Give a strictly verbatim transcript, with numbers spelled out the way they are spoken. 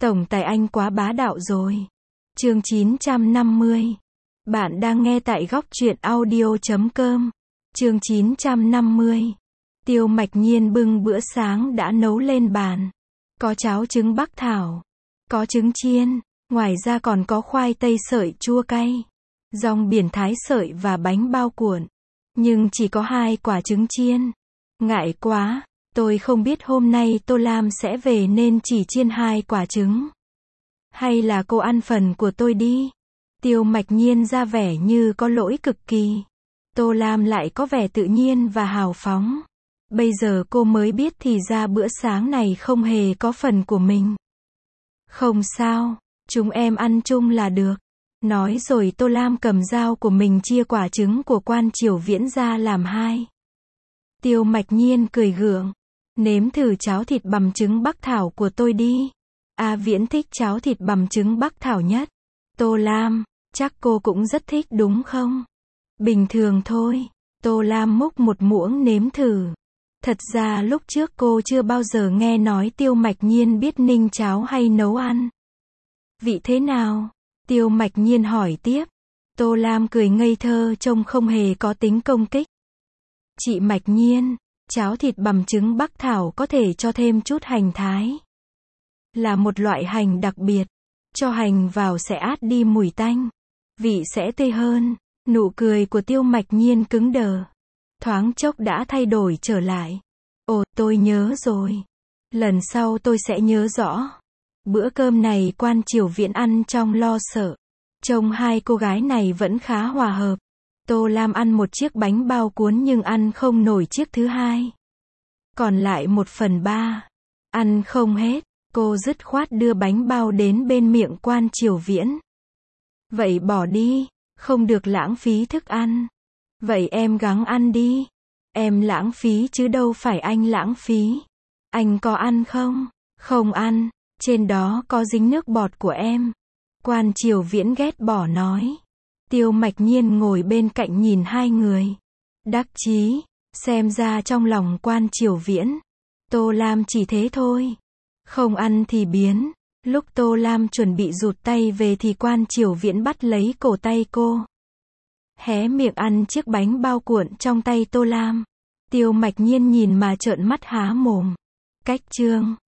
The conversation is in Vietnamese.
Tổng tài anh quá bá đạo rồi. Chương chín trăm năm mươi. Bạn đang nghe tại góc truyện audio chấm com. Chương chín trăm năm mươi. Tiêu Mạch Nhiên bưng bữa sáng đã nấu lên bàn. Có cháo trứng bắc thảo, có trứng chiên, ngoài ra còn có khoai tây sợi chua cay, rong biển thái sợi và bánh bao cuộn. Nhưng chỉ có hai quả trứng chiên. Ngại quá, tôi không biết hôm nay Tô Lam sẽ về nên chỉ chiên hai quả trứng. Hay là cô ăn phần của tôi đi? Tiêu Mạch Nhiên ra vẻ như có lỗi cực kỳ. Tô Lam lại có vẻ tự nhiên và hào phóng. Bây giờ cô mới biết thì ra bữa sáng này không hề có phần của mình. Không sao, chúng em ăn chung là được. Nói rồi Tô Lam cầm dao của mình chia quả trứng của Quan Triều Viễn ra làm hai. Tiêu Mạch Nhiên cười gượng. Nếm thử cháo thịt bằm trứng bắc thảo của tôi đi. A Viễn thích cháo thịt bằm trứng bắc thảo nhất. Tô Lam, chắc cô cũng rất thích đúng không? Bình thường thôi. Tô Lam múc một muỗng nếm thử. Thật ra lúc trước cô chưa bao giờ nghe nói Tiêu Mạch Nhiên biết ninh cháo hay nấu ăn. Vị thế nào? Tiêu Mạch Nhiên hỏi tiếp. Tô Lam cười ngây thơ trông không hề có tính công kích. Chị Mạch Nhiên, cháo thịt bằm trứng bắc thảo có thể cho thêm chút hành thái. Là một loại hành đặc biệt. Cho hành vào sẽ át đi mùi tanh. Vị sẽ tươi hơn. Nụ cười của Tiêu Mạch Nhiên cứng đờ. Thoáng chốc đã thay đổi trở lại. Ồ, tôi nhớ rồi. Lần sau tôi sẽ nhớ rõ. Bữa cơm này Quan Triều Viễn ăn trong lo sợ. Trông hai cô gái này vẫn khá hòa hợp. Tô Lam ăn một chiếc bánh bao cuốn nhưng ăn không nổi chiếc thứ hai. Còn lại một phần ba. Ăn không hết. Cô dứt khoát đưa bánh bao đến bên miệng Quan Triều Viễn. Vậy bỏ đi. Không được lãng phí thức ăn. Vậy em gắng ăn đi. Em lãng phí chứ đâu phải anh lãng phí. Anh có ăn không? Không ăn. Trên đó có dính nước bọt của em. Quan Triều Viễn ghét bỏ nói. Tiêu Mạch Nhiên ngồi bên cạnh nhìn hai người. Đắc chí. Xem ra trong lòng Quan Triều Viễn, Tô Lam chỉ thế thôi. Không ăn thì biến. Lúc Tô Lam chuẩn bị rụt tay về thì Quan Triều Viễn bắt lấy cổ tay cô. Hé miệng ăn chiếc bánh bao cuộn trong tay Tô Lam. Tiêu Mạch Nhiên nhìn mà trợn mắt há mồm. Cách chương